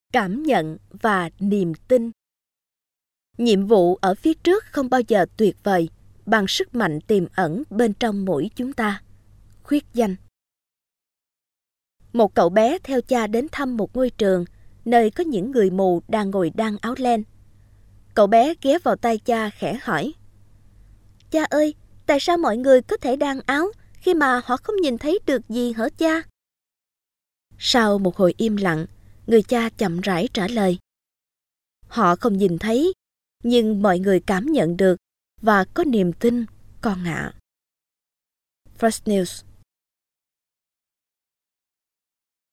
Cảm nhận và niềm tin. Nhiệm vụ ở phía trước không bao giờ tuyệt vời bằng sức mạnh tiềm ẩn bên trong mỗi chúng ta. Khuyết danh. Một cậu bé theo cha đến thăm một ngôi trường nơi có những người mù đang ngồi đan áo len. Cậu bé ghé vào tay cha khẽ hỏi: "Cha ơi, tại sao mọi người có thể đan áo khi mà họ không nhìn thấy được gì hả cha?" Sau một hồi im lặng, người cha chậm rãi trả lời: "Họ không nhìn thấy, nhưng mọi người cảm nhận được và có niềm tin, con ạ." First News.